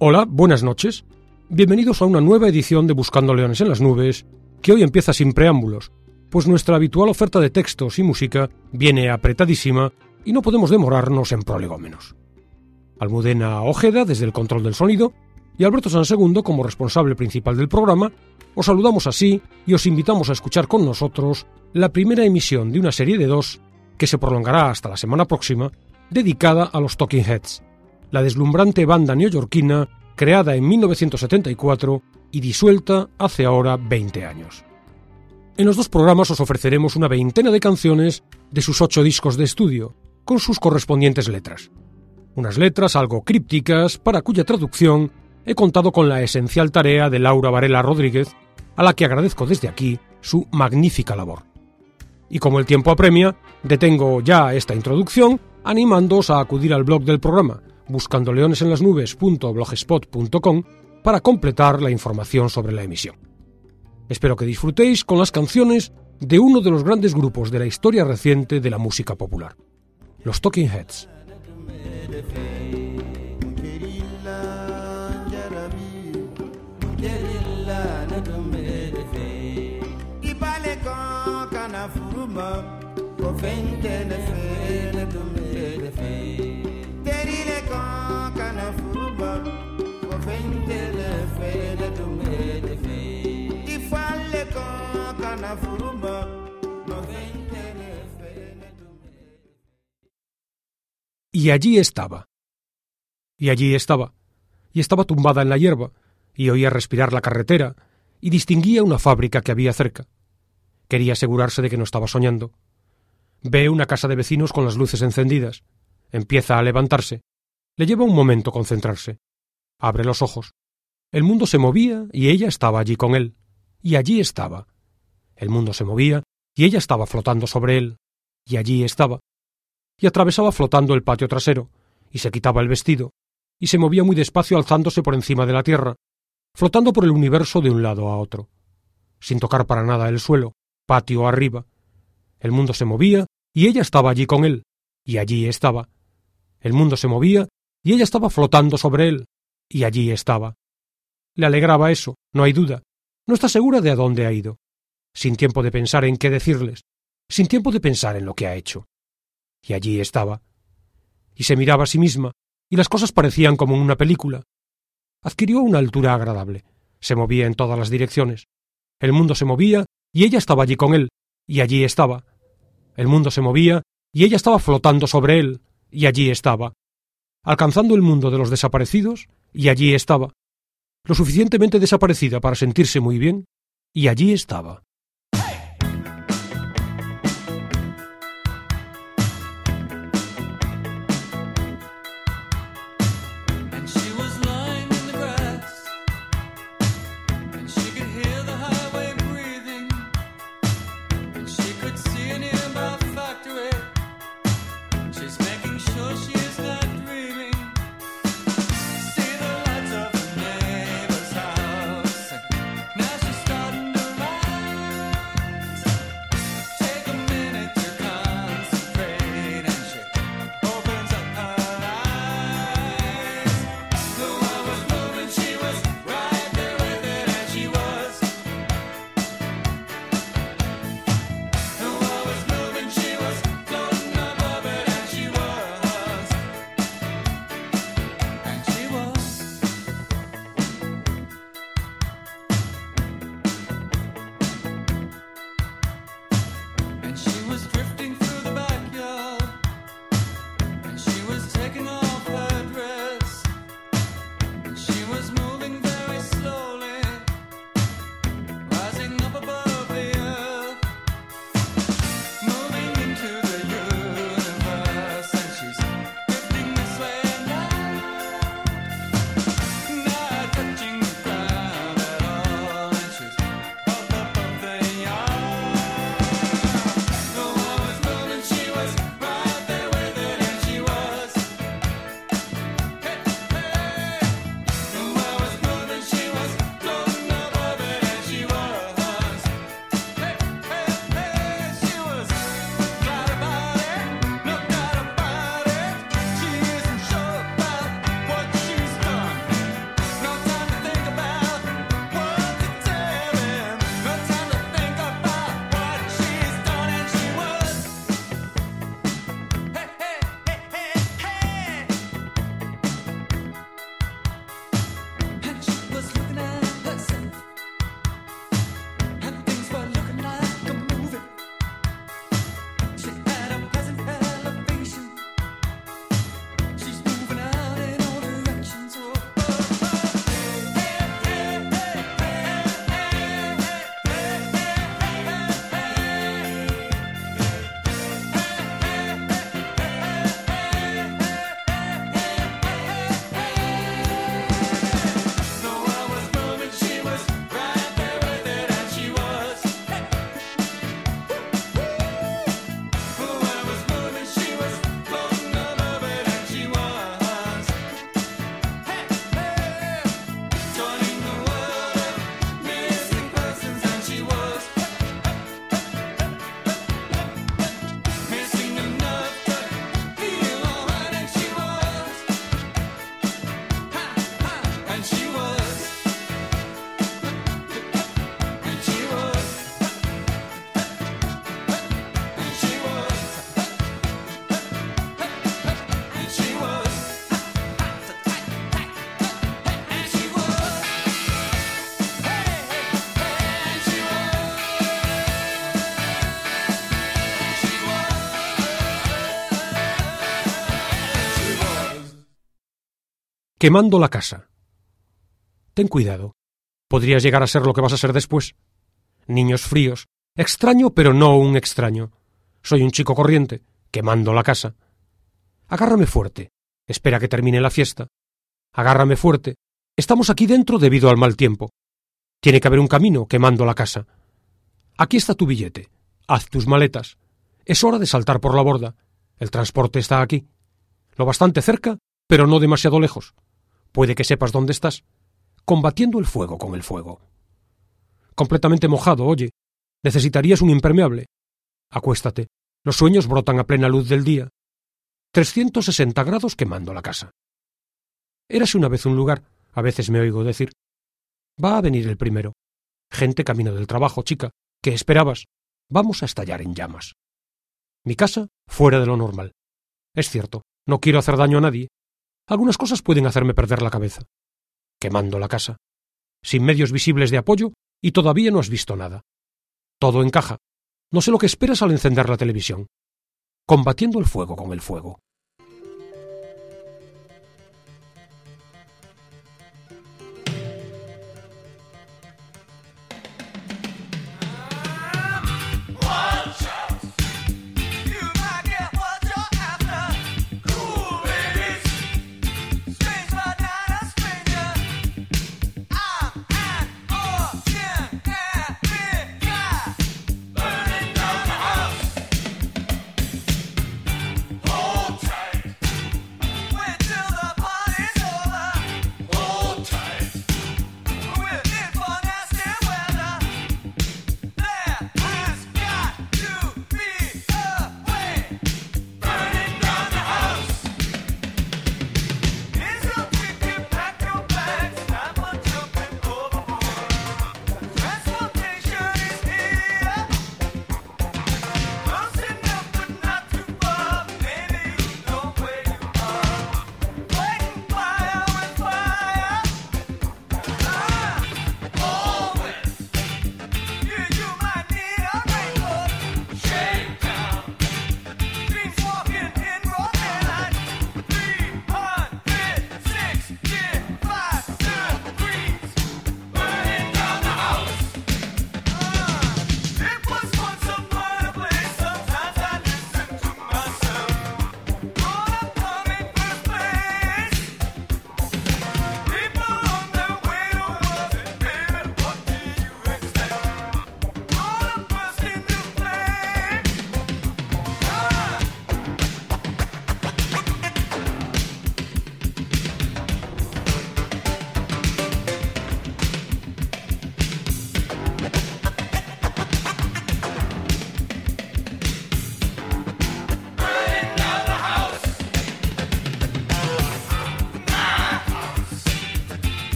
Hola, buenas noches. Bienvenidos a una nueva edición de Buscando Leones en las Nubes, que hoy empieza sin preámbulos, pues nuestra habitual oferta de textos y música viene apretadísima y no podemos demorarnos en prolegómenos. Almudena Ojeda desde el control del sonido y Alberto Sansegundo como responsable principal del programa, os saludamos así y os invitamos a escuchar con nosotros la primera emisión de una serie de 2 que se prolongará hasta la semana próxima, dedicada a los Talking Heads, la deslumbrante banda neoyorquina creada en 1974 y disuelta hace ahora 20 años. En los dos programas os ofreceremos una veintena de canciones de sus 8 discos de estudio, con sus correspondientes letras. Unas letras algo crípticas, para cuya traducción he contado con la esencial tarea de Laura Varela Rodríguez, a la que agradezco desde aquí su magnífica labor. Y como el tiempo apremia, detengo ya esta introducción, animándoos a acudir al blog del programa, buscandoleonesenlasnubes.blogspot.com, para completar la información sobre la emisión. Espero que disfrutéis con las canciones de uno de los grandes grupos de la historia reciente de la música popular, los Talking Heads. Y allí estaba. Y estaba tumbada en la hierba, y oía respirar la carretera, y distinguía una fábrica que había cerca. Quería asegurarse de que no estaba soñando. Ve una casa de vecinos con las luces encendidas. Empieza a levantarse. Le lleva un momento concentrarse. Abre los ojos. El mundo se movía y ella estaba allí con él. Y allí estaba. El mundo se movía y ella estaba flotando sobre él. Y allí estaba. Y atravesaba flotando el patio trasero, y se quitaba el vestido, y se movía muy despacio alzándose por encima de la tierra, flotando por el universo de un lado a otro, sin tocar para nada el suelo, patio arriba. El mundo se movía y ella estaba allí con él, y allí estaba. El mundo se movía y ella estaba flotando sobre él, y allí estaba. Le alegraba eso, no hay duda. No está segura de a dónde ha ido, sin tiempo de pensar en qué decirles, sin tiempo de pensar en lo que ha hecho. Y allí estaba. Y se miraba a sí misma, y las cosas parecían como en una película. Adquirió una altura agradable. Se movía en todas las direcciones. El mundo se movía, y ella estaba allí con él, y allí estaba. El mundo se movía, y ella estaba flotando sobre él, y allí estaba. Alcanzando el mundo de los desaparecidos, y allí estaba. Lo suficientemente desaparecida para sentirse muy bien, y allí estaba. Now she's starting to ride. quemando la casa. Ten cuidado. Podrías llegar a ser lo que vas a ser después. Niños fríos. Extraño, pero no un extraño. Soy un chico corriente, quemando la casa. Agárrame fuerte. Espera que termine la fiesta. Agárrame fuerte. Estamos aquí dentro debido al mal tiempo. Tiene que haber un camino quemando la casa. Aquí está tu billete. Haz tus maletas. Es hora de saltar por la borda. El transporte está aquí. Lo bastante cerca, pero no demasiado lejos. Puede que sepas dónde estás. Combatiendo el fuego con el fuego. Completamente mojado, oye. Necesitarías un impermeable. Acuéstate. Los sueños brotan a plena luz del día. 360 grados quemando la casa. Érase una vez un lugar, a veces me oigo decir. Va a venir el primero. Gente camino del trabajo, chica. ¿Qué esperabas? Vamos a estallar en llamas. Mi casa, fuera de lo normal. Es cierto, no quiero hacer daño a nadie. Algunas cosas pueden hacerme perder la cabeza. Quemando la casa. Sin medios visibles de apoyo y todavía no has visto nada. Todo encaja. No sé lo que esperas al encender la televisión. Combatiendo el fuego con el fuego.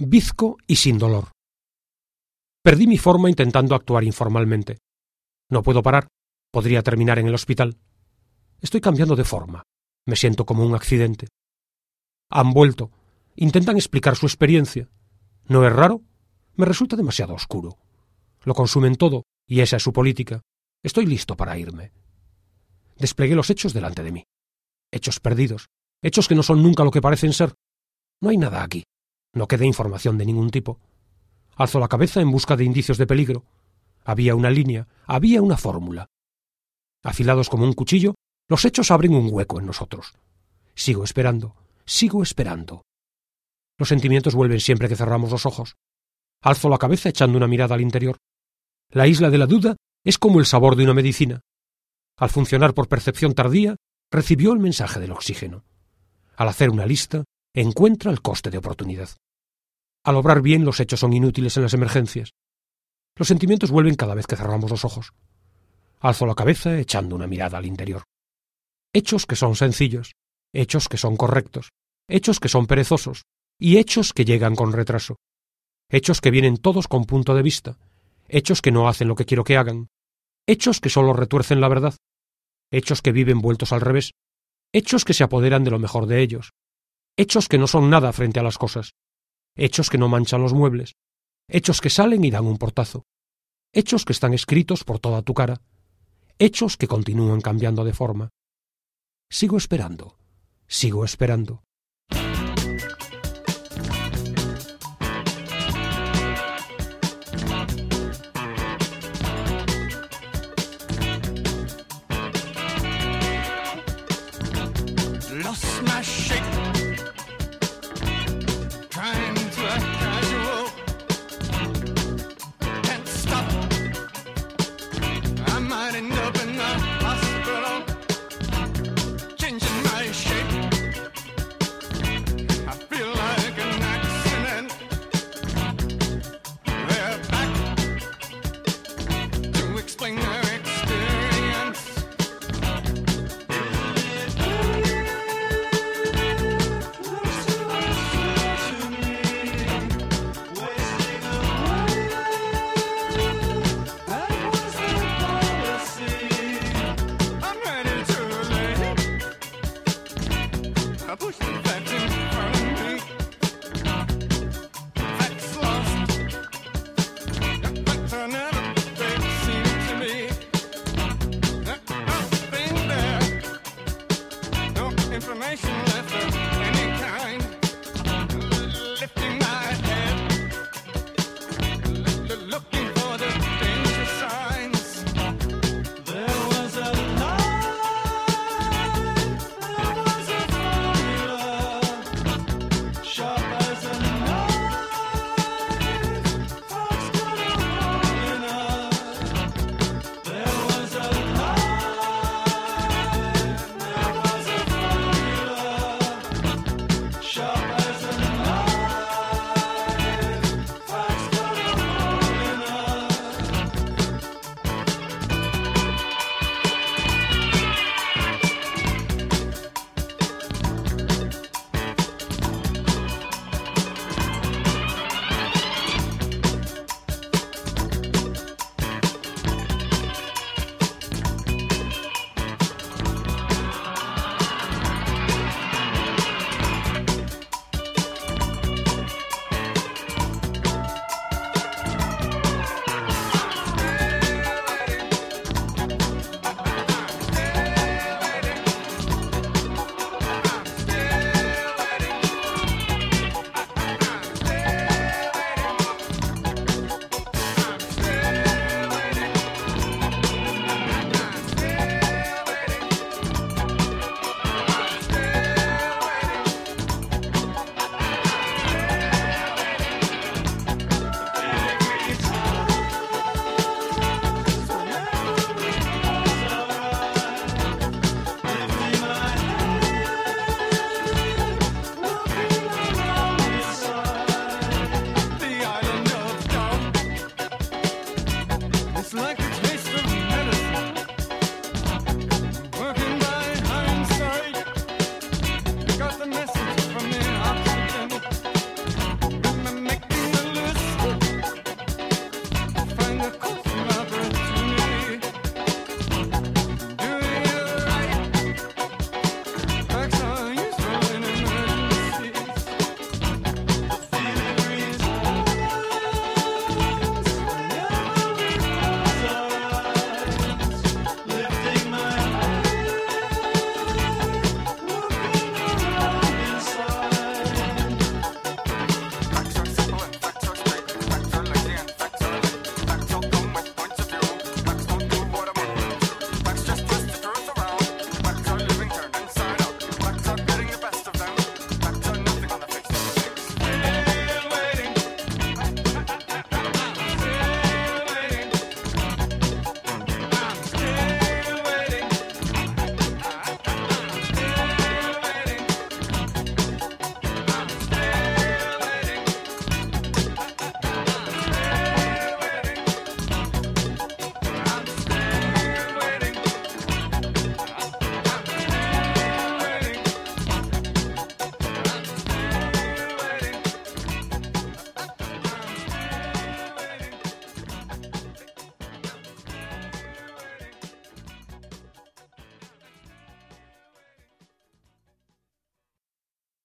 bizco y sin dolor. Perdí mi forma intentando actuar informalmente. No puedo parar, podría terminar en el hospital. Estoy cambiando de forma, me siento como un accidente. Han vuelto, intentan explicar su experiencia. ¿No es raro? Me resulta demasiado oscuro. Lo consumen todo, y esa es su política. Estoy listo para irme. Desplegué los hechos delante de mí. Hechos perdidos, hechos que no son nunca lo que parecen ser. No hay nada aquí. No queda información de ningún tipo. Alzo la cabeza en busca de indicios de peligro. Había una línea, había una fórmula. Afilados como un cuchillo, los hechos abren un hueco en nosotros. Sigo esperando, sigo esperando. Los sentimientos vuelven siempre que cerramos los ojos. Alzo la cabeza echando una mirada al interior. La isla de la duda es como el sabor de una medicina. Al funcionar por percepción tardía, recibió el mensaje del oxígeno. Al hacer una lista, encuentra el coste de oportunidad. Al obrar bien, los hechos son inútiles en las emergencias. Los sentimientos vuelven cada vez que cerramos los ojos. Alzo la cabeza echando una mirada al interior. Hechos que son sencillos, hechos que son correctos, hechos que son perezosos y hechos que llegan con retraso. Hechos que vienen todos con punto de vista, hechos que no hacen lo que quiero que hagan, hechos que solo retuercen la verdad, hechos que viven vueltos al revés, hechos que se apoderan de lo mejor de ellos, hechos que no son nada frente a las cosas, hechos que no manchan los muebles, hechos que salen y dan un portazo, hechos que están escritos por toda tu cara, hechos que continúan cambiando de forma. Sigo esperando, sigo esperando. Lost my shape, trying to act casual, can't stop, I might end up in the hospital, changing my shape, I feel like an accident, they're back to explain their experience. I push the facts in front of me. Facts lost. Facts are never they seem to me. Nothing there. No information left of any kind. Lifting my head. Looking for the danger signs. There was a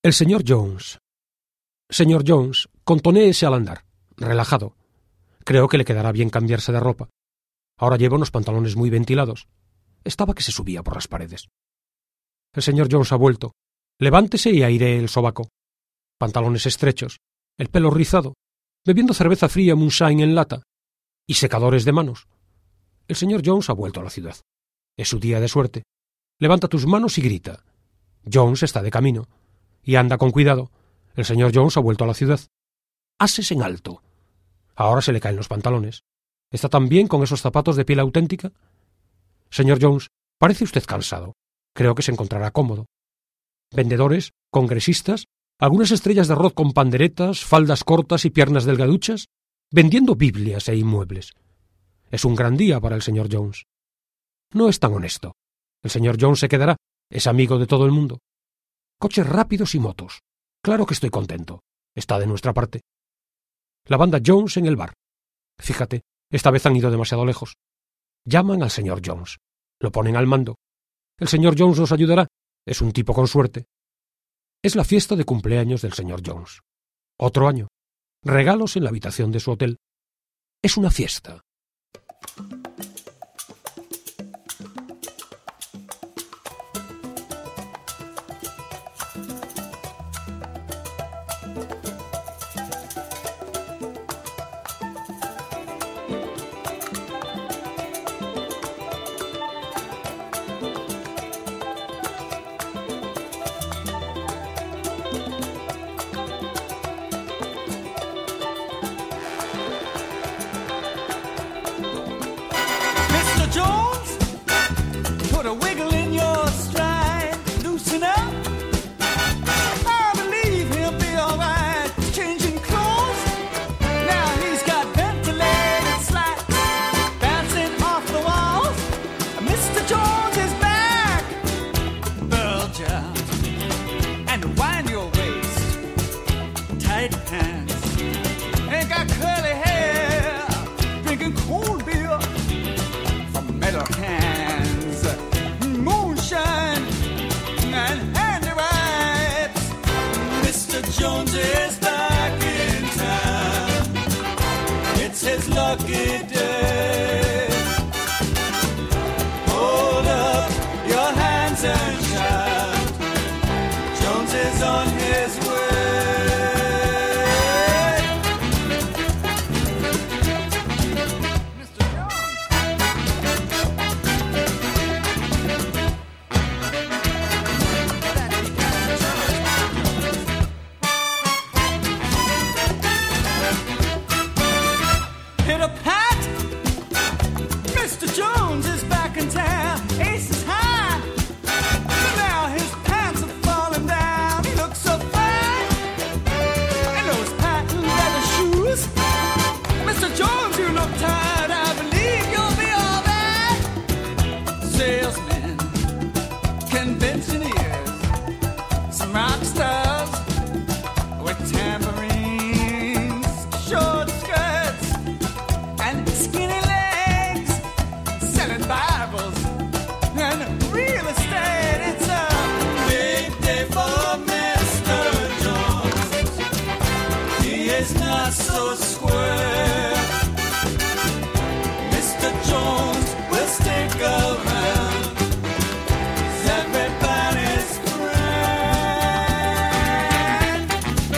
El señor Jones. Señor Jones, contonéese al andar, relajado. Creo que le quedará bien cambiarse de ropa. Ahora lleva unos pantalones muy ventilados. Estaba que se subía por las paredes. El señor Jones ha vuelto. Levántese y airee el sobaco. Pantalones estrechos, el pelo rizado, bebiendo cerveza fría moonshine en lata y secadores de manos. El señor Jones ha vuelto a la ciudad. Es su día de suerte. Levanta tus manos y grita. Jones está de camino. Y anda con cuidado. El señor Jones ha vuelto a la ciudad. Ases en alto. Ahora se le caen los pantalones. ¿Está tan bien con esos zapatos de piel auténtica? Señor Jones, parece usted cansado. Creo que se encontrará cómodo. Vendedores, congresistas, algunas estrellas de arroz con panderetas, faldas cortas y piernas delgaduchas, vendiendo Biblias e inmuebles. Es un gran día para el señor Jones. No es tan honesto. El señor Jones se quedará. Es amigo de todo el mundo. Coches rápidos y motos. Claro que estoy contento. Está de nuestra parte. La banda Jones en el bar. Fíjate, esta vez han ido demasiado lejos. Llaman al señor Jones. Lo ponen al mando. El señor Jones nos ayudará. Es un tipo con suerte. Es la fiesta de cumpleaños del señor Jones. Otro año. Regalos en la habitación de su hotel. Es una fiesta. Mr. Jones, put a wiggle in your stride, loosen up. I believe he'll be alright. Changing clothes, now he's got ventilated slats bouncing off the walls. Mr. Jones is back. Bulge out and wind your waist, tight pants, ain't got curly hair, drinking cold beer from metal hands, moonshine and handy wipes. Mr. Jones is back in town. It's his lucky day. Hold up your hands and shout. Jones is on his way. Mr. Jones. Hit a pat. Mr. Jones is back in town. Ace is high. Now his pants are falling down. He looks so fine. And those patent leather shoes. Mr. Jones, you look tired. I believe you'll be all right. Salesmen, conventioneers, some rock stars with tambourines, short skirts, and skinny legs, selling Bibles and real estate. It's a big day for Mr. Jones. He is not so square. Mr. Jones will stick around. He's everybody's friend.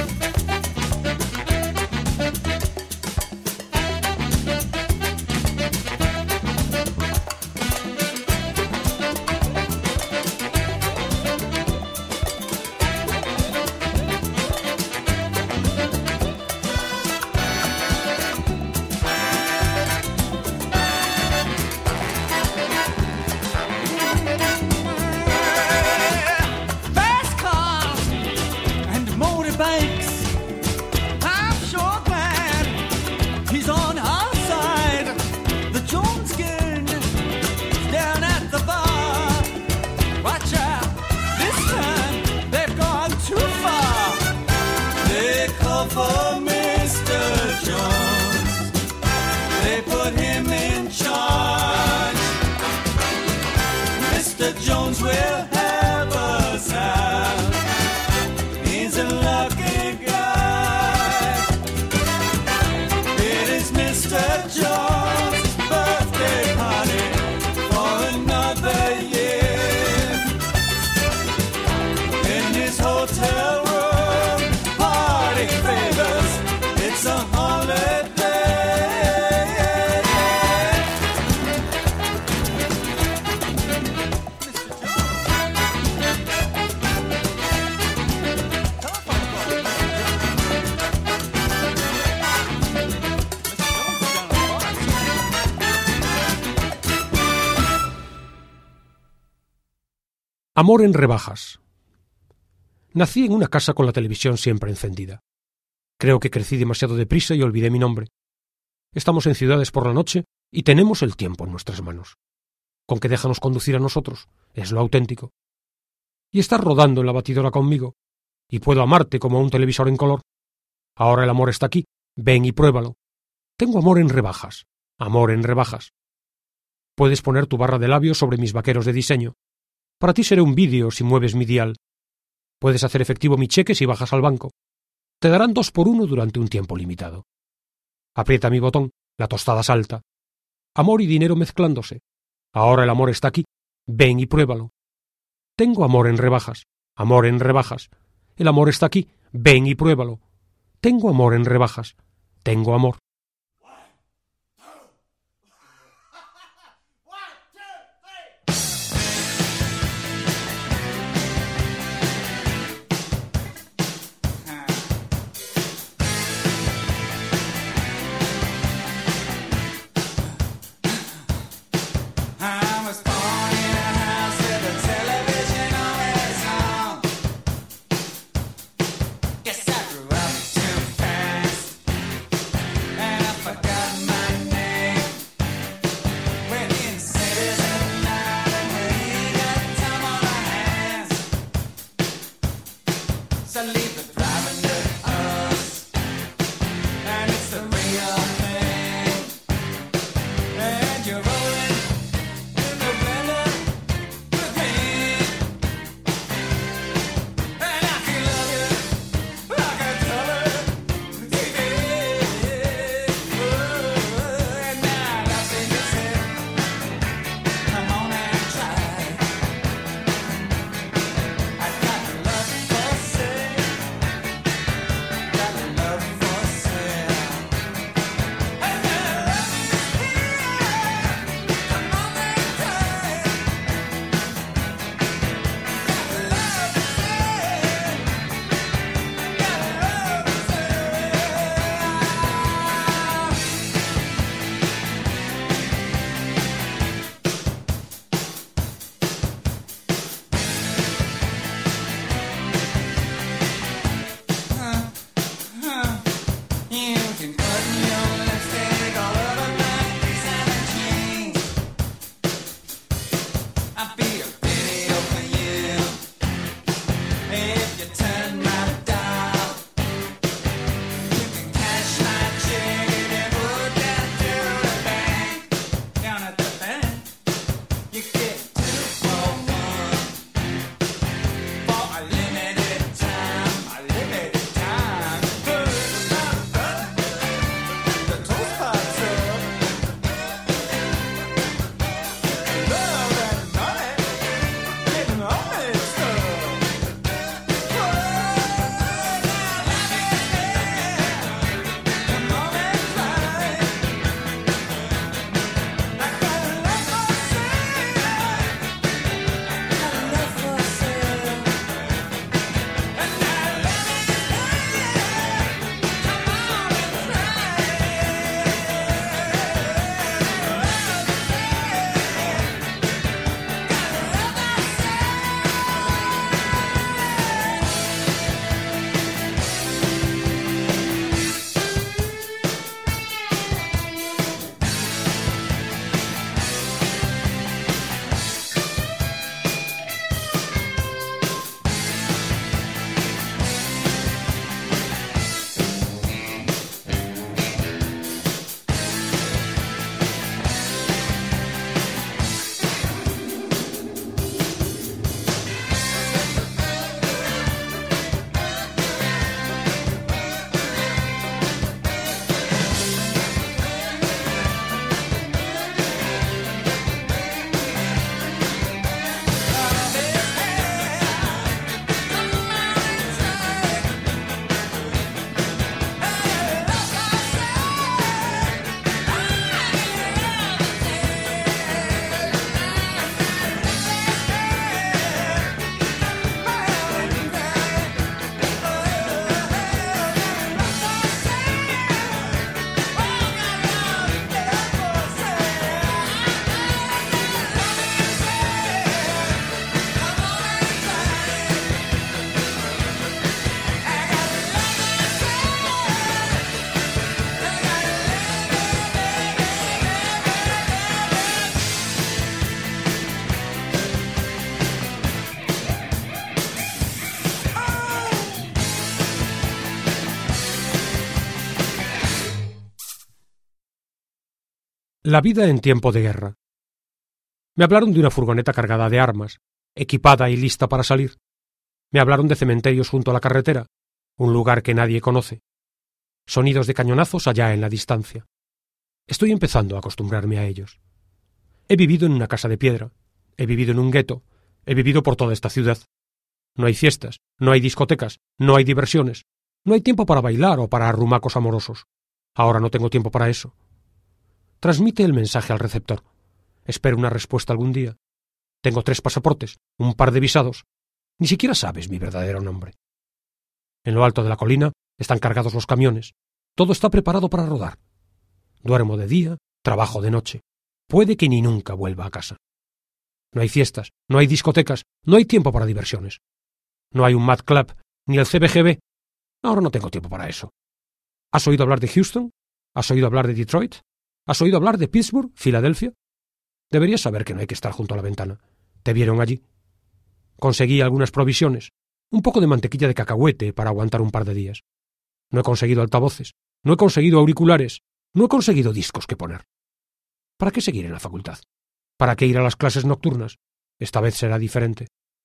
Fast cars and motorbikes. I'm sure glad he's on our side. The Jones gang is down at the bar. Watch out, this time they've gone too far. They call for Mr. Jones. They put him in charge. Mr. Jones will have us out in Amor en rebajas. Nací en una casa con la televisión siempre encendida. Creo que crecí demasiado deprisa y olvidé mi nombre. Estamos en ciudades por la noche y tenemos el tiempo en nuestras manos. ¿Con qué déjanos conducir a nosotros? Es lo auténtico. Y estás rodando en la batidora conmigo, y puedo amarte como a un televisor en color. Ahora el amor está aquí, ven y pruébalo. Tengo amor en rebajas, amor en rebajas. Puedes poner tu barra de labios sobre mis vaqueros de diseño. Para ti seré un vídeo si mueves mi dial. Puedes hacer efectivo mi cheque si bajas al banco. Te darán 2 por 1 durante un tiempo limitado. Aprieta mi botón, la tostada salta. Amor y dinero mezclándose. Ahora el amor está aquí, ven y pruébalo. Tengo amor en rebajas, amor en rebajas. El amor está aquí, ven y pruébalo. Tengo amor en rebajas, tengo amor. La vida en tiempo de guerra. Me hablaron de una furgoneta cargada de armas, equipada y lista para salir. Me hablaron de cementerios junto a la carretera, un lugar que nadie conoce. Sonidos de cañonazos allá en la distancia. Estoy empezando a acostumbrarme a ellos. He vivido en una casa de piedra, he vivido en un gueto, he vivido por toda esta ciudad. No hay fiestas, no hay discotecas, no hay diversiones, no hay tiempo para bailar o para arrumacos amorosos. Ahora no tengo tiempo para eso. Transmite el mensaje al receptor. Espero una respuesta algún día. Tengo 3 pasaportes, un par de visados. Ni siquiera sabes mi verdadero nombre. En lo alto de la colina están cargados los camiones. Todo está preparado para rodar. Duermo de día, trabajo de noche. Puede que ni nunca vuelva a casa. No hay fiestas, no hay discotecas, no hay tiempo para diversiones. No hay un Mad Club, ni el CBGB. Ahora no tengo tiempo para eso. ¿Has oído hablar de Houston? ¿Has oído hablar de Detroit? ¿Has oído hablar de Pittsburgh, Filadelfia? Deberías saber que no hay que estar junto a la ventana. Te vieron allí. Conseguí algunas provisiones, un poco de mantequilla de cacahuete para aguantar un par de días. No he conseguido altavoces, no he conseguido auriculares, no he conseguido discos que poner. ¿Para qué seguir en la facultad? ¿Para qué ir a las clases nocturnas? Esta vez será diferente.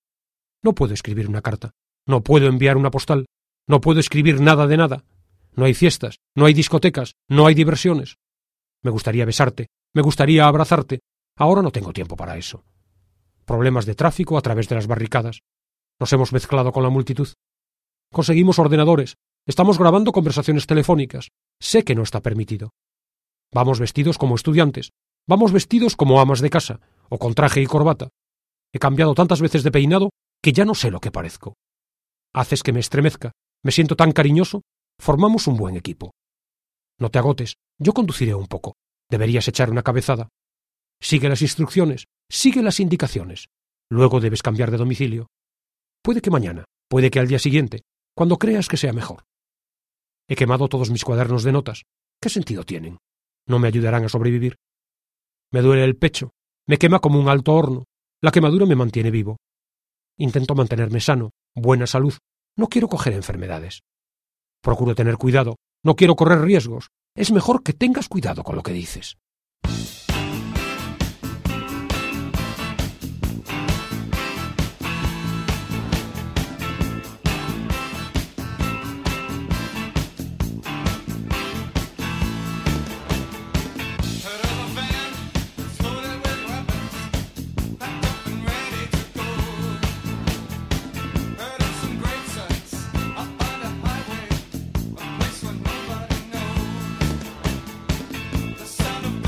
No puedo escribir una carta, no puedo enviar una postal, no puedo escribir nada de nada. No hay fiestas, no hay discotecas, no hay diversiones. Me gustaría besarte, me gustaría abrazarte. Ahora no tengo tiempo para eso. Problemas de tráfico a través de las barricadas. Nos hemos mezclado con la multitud. Conseguimos ordenadores. Estamos grabando conversaciones telefónicas. Sé que no está permitido. Vamos vestidos como estudiantes. Vamos vestidos como amas de casa, o con traje y corbata. He cambiado tantas veces de peinado que ya no sé lo que parezco. Haces que me estremezca. Me siento tan cariñoso. Formamos un buen equipo. No te agotes. Yo conduciré un poco. Deberías echar una cabezada. Sigue las instrucciones. Sigue las indicaciones. Luego debes cambiar de domicilio. Puede que mañana, puede que al día siguiente, cuando creas que sea mejor. He quemado todos mis cuadernos de notas. ¿Qué sentido tienen? No me ayudarán a sobrevivir. Me duele el pecho. Me quema como un alto horno. La quemadura me mantiene vivo. Intento mantenerme sano, buena salud. No quiero coger enfermedades. Procuro tener cuidado. No quiero correr riesgos. Es mejor que tengas cuidado con lo que dices. Son of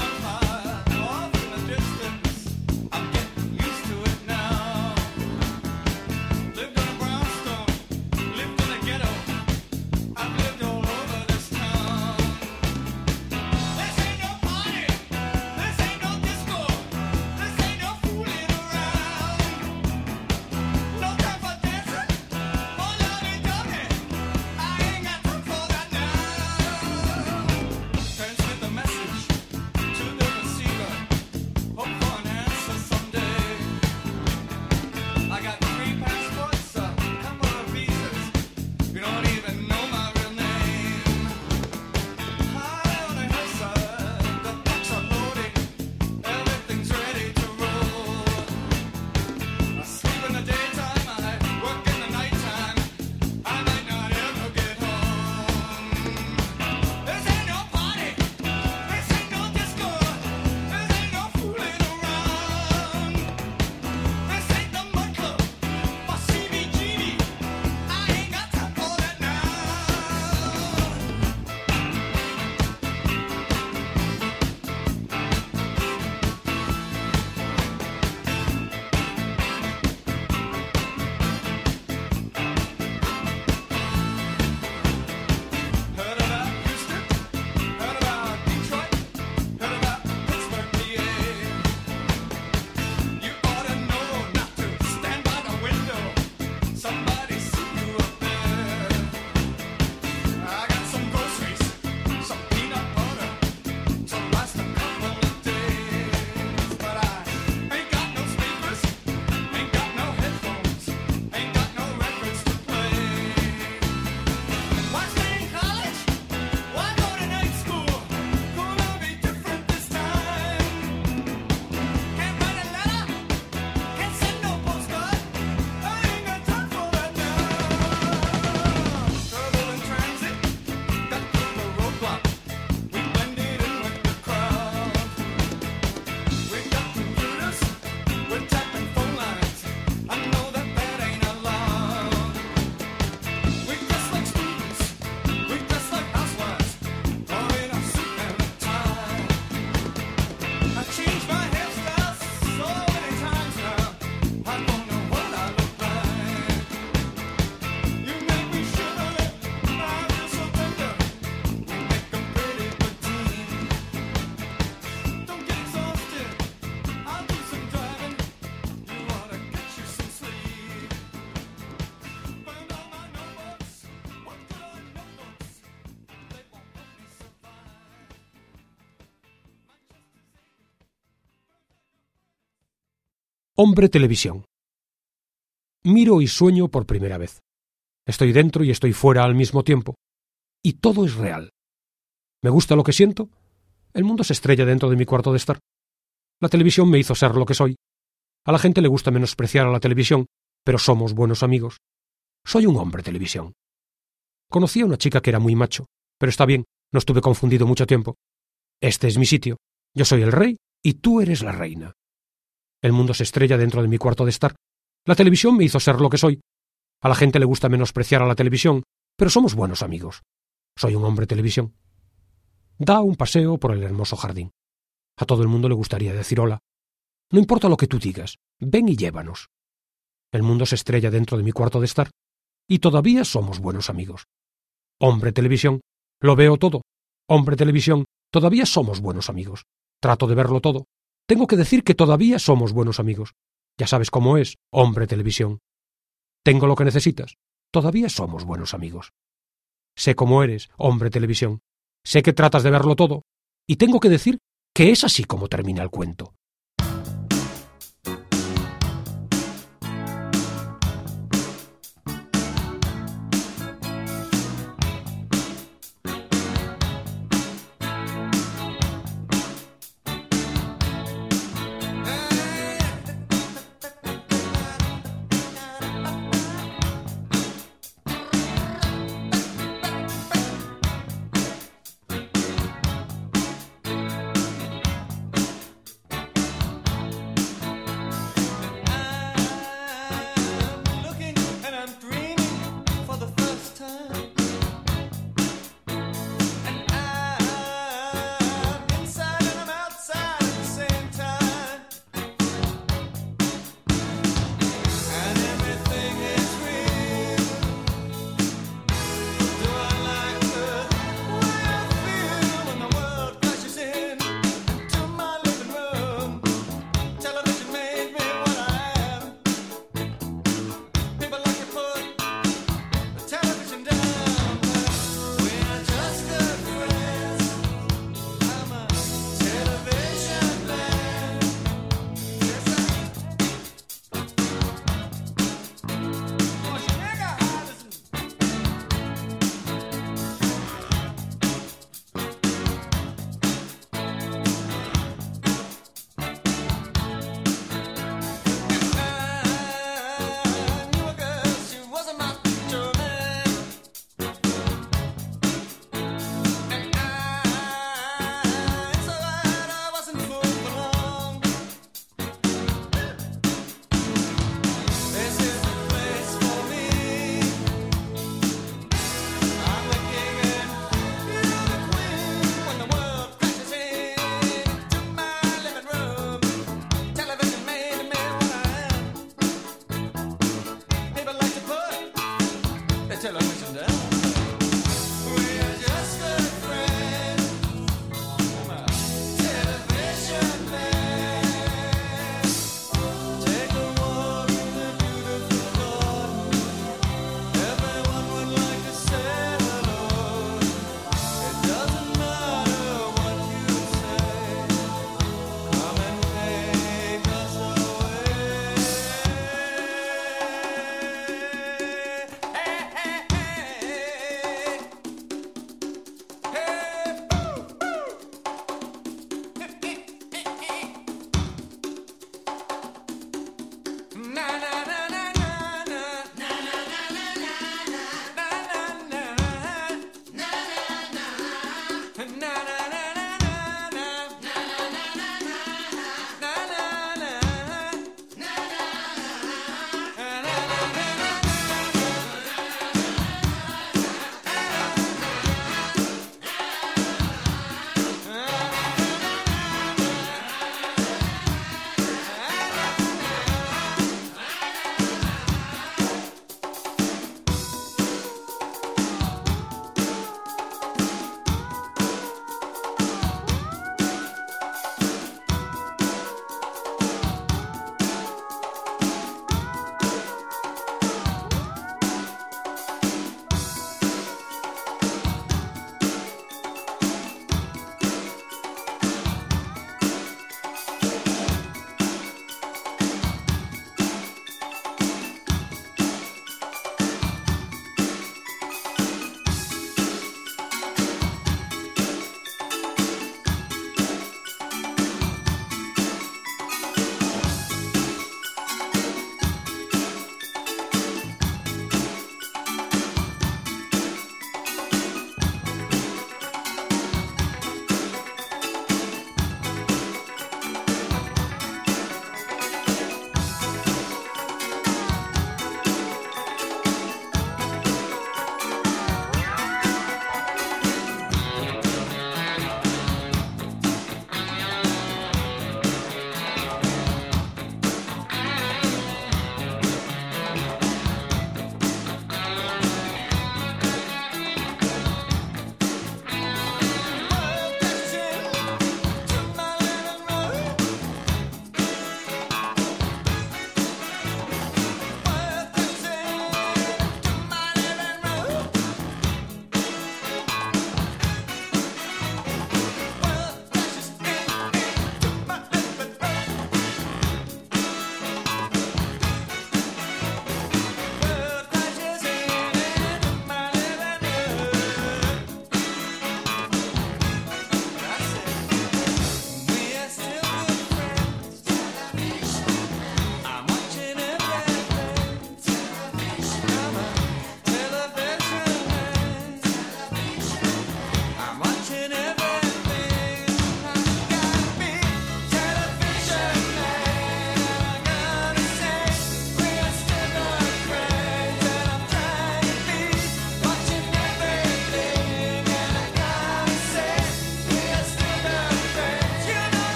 Hombre Televisión. Miro y sueño por primera vez. Estoy dentro y estoy fuera al mismo tiempo. Y todo es real. ¿Me gusta lo que siento? El mundo se estrella dentro de mi cuarto de estar. La televisión me hizo ser lo que soy. A la gente le gusta menospreciar a la televisión, pero somos buenos amigos. Soy un hombre televisión. Conocí a una chica que era muy macho, pero está bien, no estuve confundido mucho tiempo. Este es mi sitio. Yo soy el rey y tú eres la reina. El mundo se estrella dentro de mi cuarto de estar. La televisión me hizo ser lo que soy. A la gente le gusta menospreciar a la televisión, pero somos buenos amigos. Soy un hombre televisión. Da un paseo por el hermoso jardín. A todo el mundo le gustaría decir hola. No importa lo que tú digas, ven y llévanos. El mundo se estrella dentro de mi cuarto de estar. Y todavía somos buenos amigos. Hombre televisión, lo veo todo. Hombre televisión, todavía somos buenos amigos. Trato de verlo todo. Tengo que decir que todavía somos buenos amigos. Ya sabes cómo es, hombre televisión. Tengo lo que necesitas. Todavía somos buenos amigos. Sé cómo eres, hombre televisión. Sé que tratas de verlo todo. Y tengo que decir que es así como termina el cuento.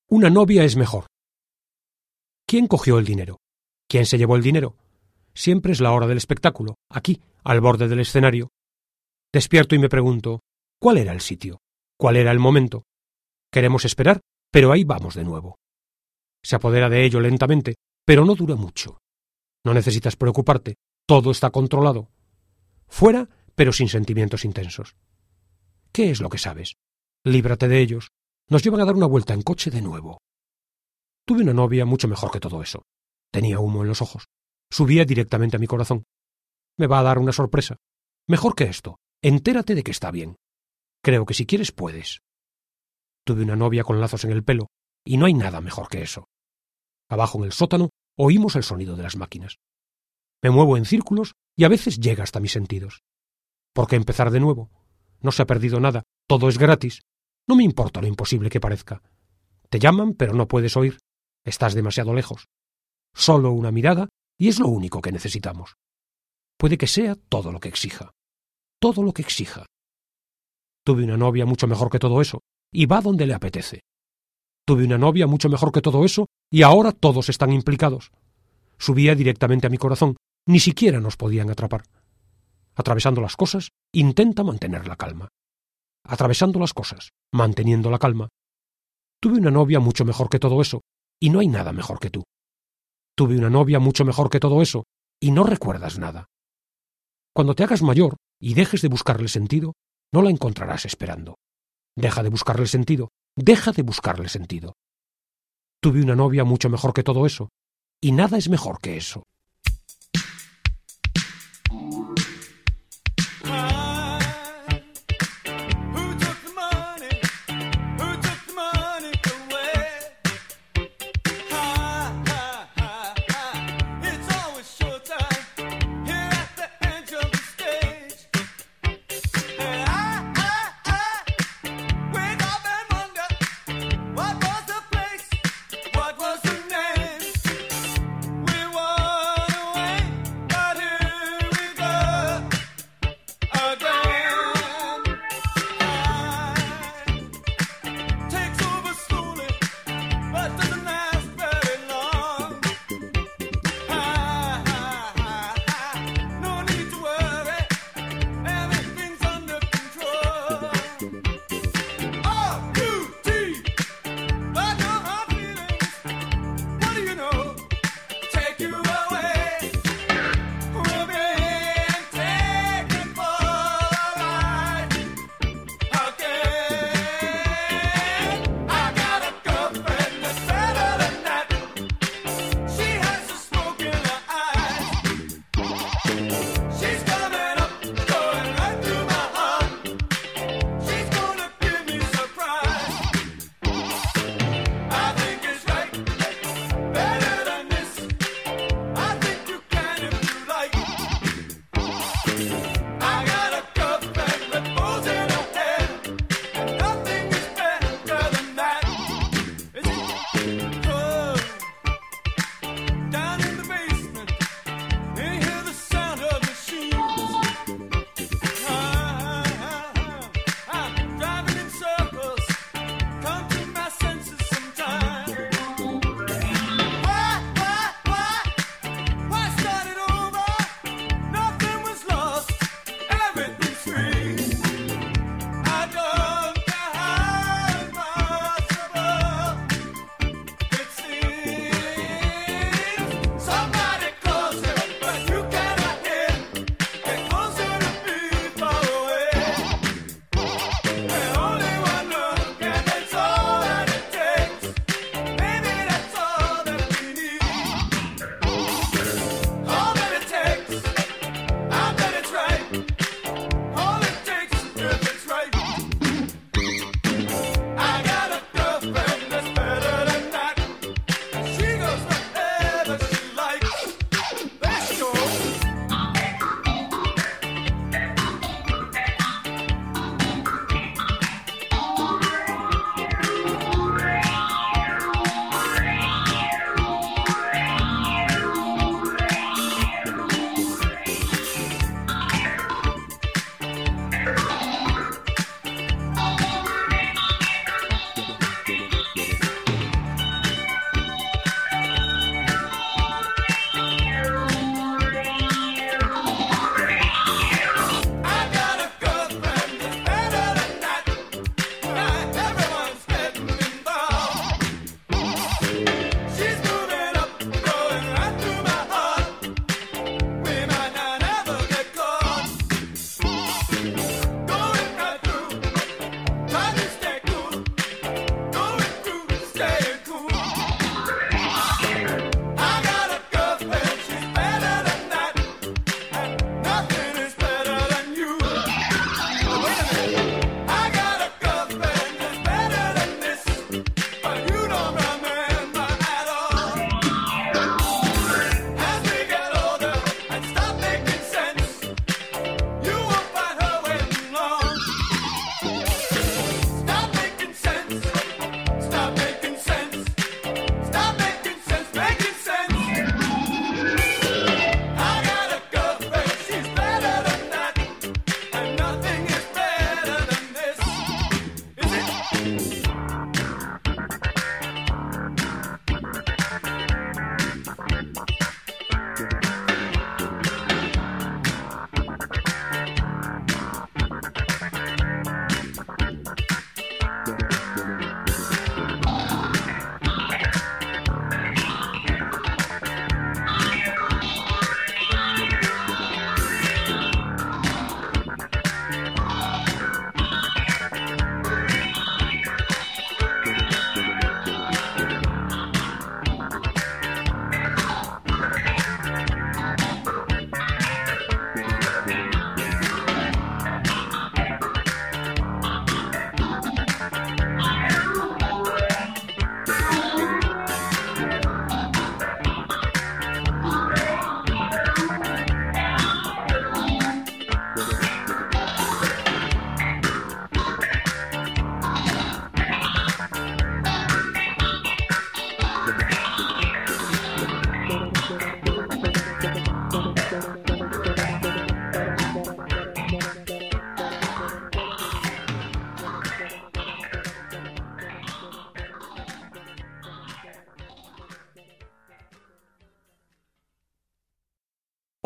Una novia es mejor. ¿Quién cogió el dinero? ¿Quién se llevó el dinero? Siempre es la hora del espectáculo, aquí, al borde del escenario. Despierto y me pregunto, ¿cuál era el sitio? ¿Cuál era el momento? Queremos esperar, pero ahí vamos de nuevo. Se apodera de ello lentamente, pero no dura mucho. No necesitas preocuparte, todo está controlado. Fuera, pero sin sentimientos intensos. ¿Qué es lo que sabes? Líbrate de ellos. Nos llevan a dar una vuelta en coche de nuevo. Tuve una novia mucho mejor que todo eso. Tenía humo en los ojos. Subía directamente a mi corazón. Me va a dar una sorpresa. Mejor que esto. Entérate de que está bien. Creo que si quieres puedes. Tuve una novia con lazos en el pelo, y no hay nada mejor que eso. Abajo en el sótano oímos el sonido de las máquinas. Me muevo en círculos y a veces llega hasta mis sentidos. ¿Por qué empezar de nuevo? No se ha perdido nada, todo es gratis. No me importa lo imposible que parezca. Te llaman, pero no puedes oír. Estás demasiado lejos. Solo una mirada y es lo único que necesitamos. Puede que sea todo lo que exija. Todo lo que exija. Tuve una novia mucho mejor que todo eso, y va donde le apetece. Tuve una novia mucho mejor que todo eso, y ahora todos están implicados. Subía directamente a mi corazón, ni siquiera nos podían atrapar. Atravesando las cosas, intenta mantener la calma. Atravesando las cosas, manteniendo la calma. Tuve una novia mucho mejor que todo eso, y no hay nada mejor que tú. Tuve una novia mucho mejor que todo eso, y no recuerdas nada. Cuando te hagas mayor y dejes de buscarle sentido, no la encontrarás esperando. Deja de buscarle sentido, deja de buscarle sentido. Tuve una novia mucho mejor que todo eso, y nada es mejor que eso. What was the name? We were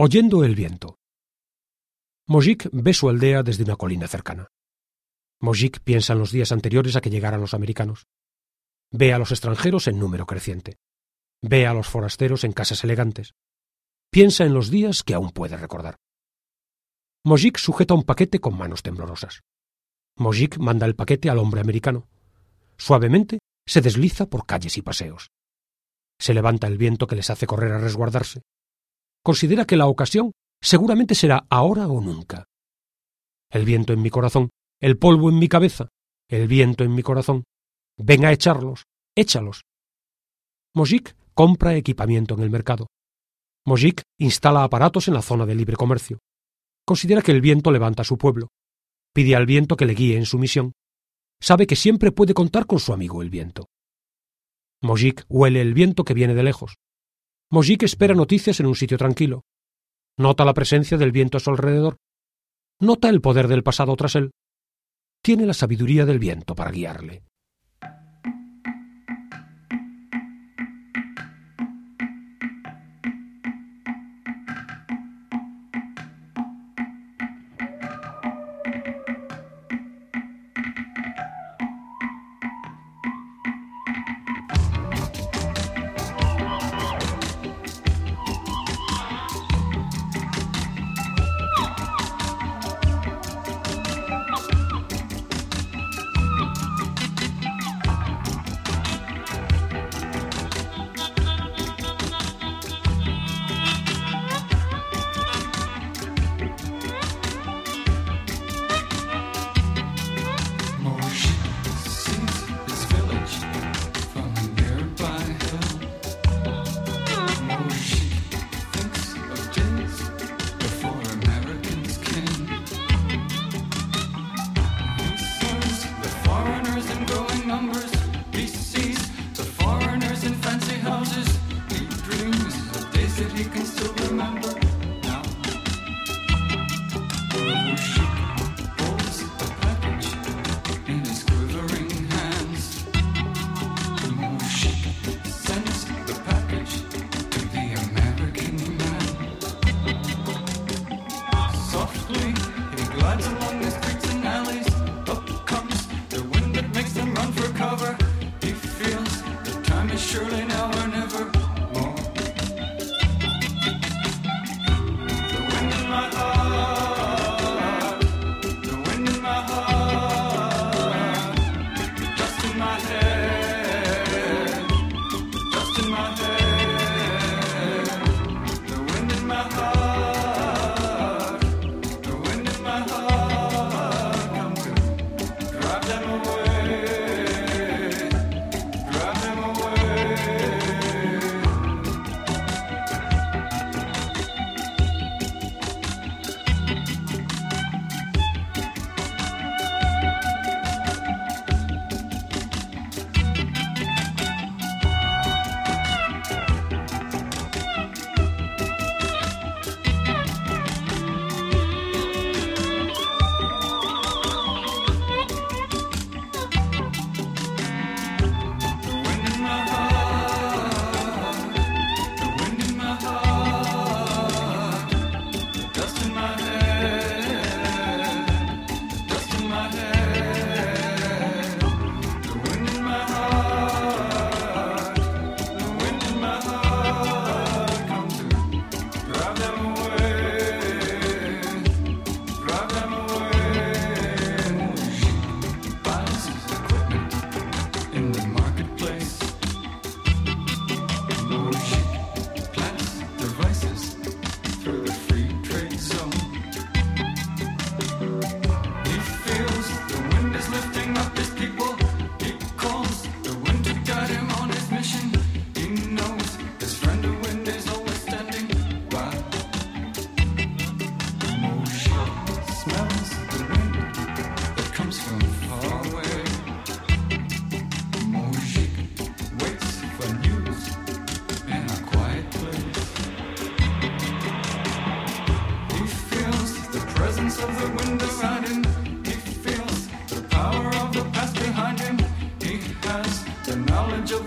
Oyendo el viento. Mojik ve su aldea desde una colina cercana. Mojik piensa en los días anteriores a que llegaran los americanos. Ve a los extranjeros en número creciente. Ve a los forasteros en casas elegantes. Piensa en los días que aún puede recordar. Mojik sujeta un paquete con manos temblorosas. Mojik manda el paquete al hombre americano. Suavemente se desliza por calles y paseos. Se levanta el viento que les hace correr a resguardarse. Considera que la ocasión seguramente será ahora o nunca. El viento en mi corazón, el polvo en mi cabeza, el viento en mi corazón. Ven a echarlos, échalos. Mojik compra equipamiento en el mercado. Mojik instala aparatos en la zona de libre comercio. Considera que el viento levanta a su pueblo. Pide al viento que le guíe en su misión. Sabe que siempre puede contar con su amigo el viento. Mojik huele el viento que viene de lejos. Mojik espera noticias en un sitio tranquilo. Nota la presencia del viento a su alrededor. Nota el poder del pasado tras él. Tiene la sabiduría del viento para guiarle.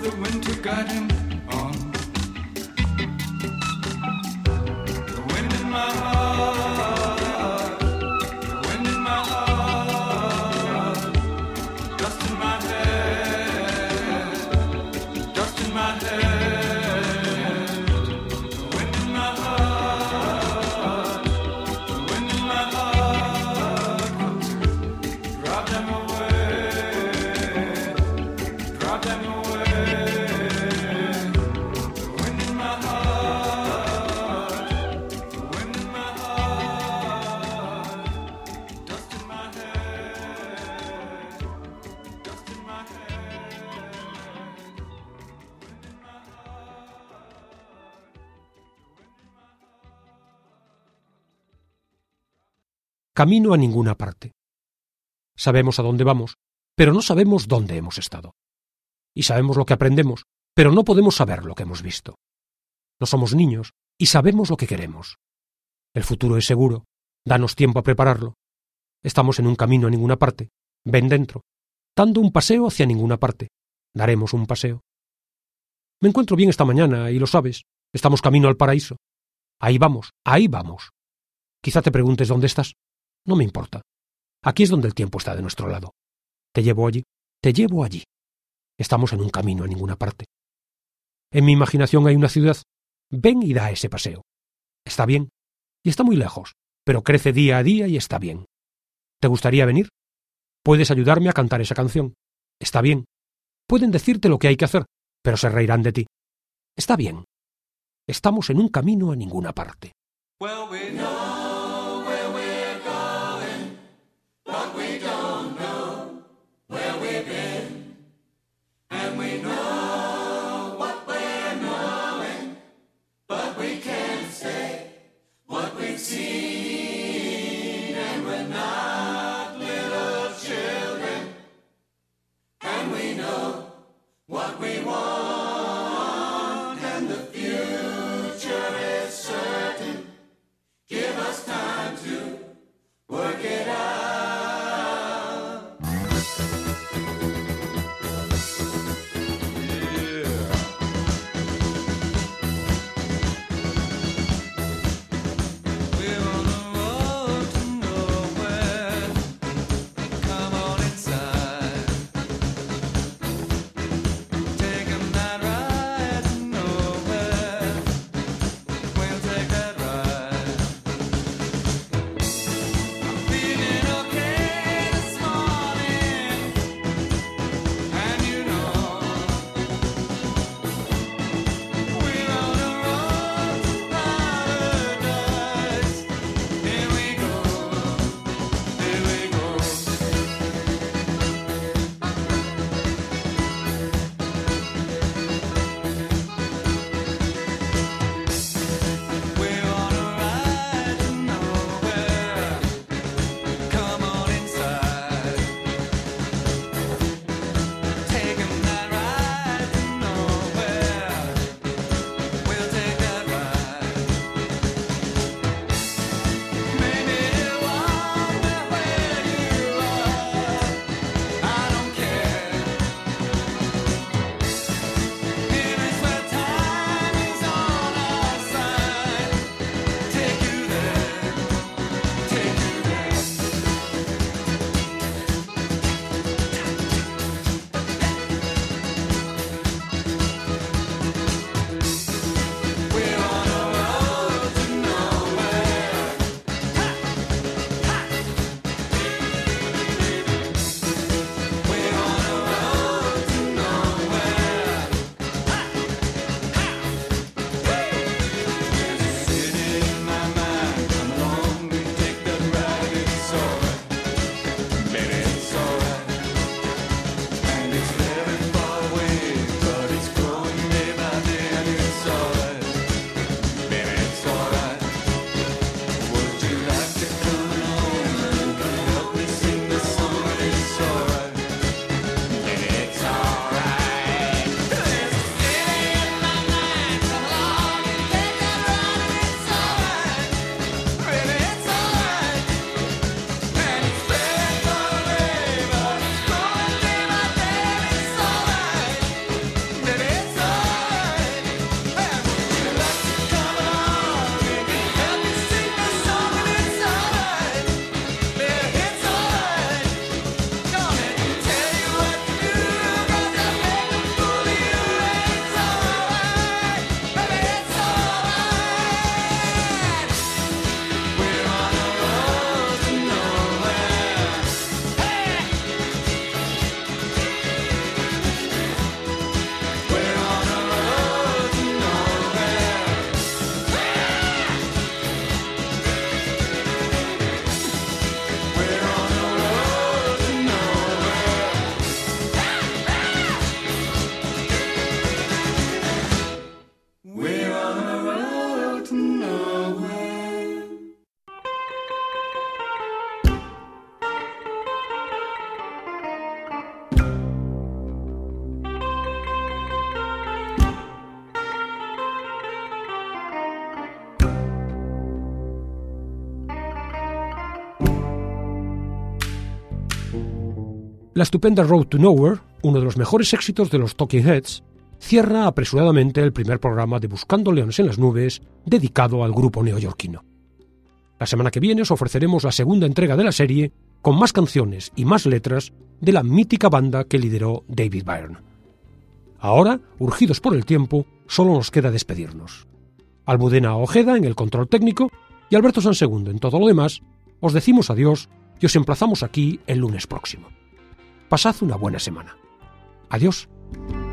guide him on. The wind in them away. The wind in my heart, the wind in my heart, dust in my head, dust in my head, the wind in my heart. Camino a ninguna parte. Sabemos a dónde vamos, pero no sabemos dónde hemos estado. Y sabemos lo que aprendemos, pero no podemos saber lo que hemos visto. No somos niños y sabemos lo que queremos. El futuro es seguro, danos tiempo a prepararlo. Estamos en un camino a ninguna parte, ven dentro, dando un paseo hacia ninguna parte. Daremos un paseo. Me encuentro bien esta mañana y lo sabes, estamos camino al paraíso. Ahí vamos, ahí vamos. Quizá te preguntes dónde estás. No me importa. Aquí es donde el tiempo está de nuestro lado. Te llevo allí, te llevo allí. Estamos en un camino a ninguna parte. En mi imaginación hay una ciudad. Ven y da ese paseo. Está bien, y está muy lejos, pero crece día a día y está bien. ¿Te gustaría venir? Puedes ayudarme a cantar esa canción. Está bien. Pueden decirte lo que hay que hacer, pero se reirán de ti. Está bien. Estamos en un camino a ninguna parte. Well, we know where we're going, but we don't know where we've been. And we know what we're knowing, but we can't say what we've seen. And we're not little children, and we know what we want, and the future is certain. Give us La estupenda Road to Nowhere, uno de los mejores éxitos de los Talking Heads, cierra apresuradamente el primer programa de Buscando Leones en las Nubes dedicado al grupo neoyorquino. La semana que viene os ofreceremos la segunda entrega de la serie con más canciones y más letras de la mítica banda que lideró David Byrne. Ahora, urgidos por el tiempo, solo nos queda despedirnos. Almudena Ojeda en el control técnico y Alberto Sansegundo en todo lo demás, os decimos adiós y os emplazamos aquí el lunes próximo. Pasad una buena semana. Adiós.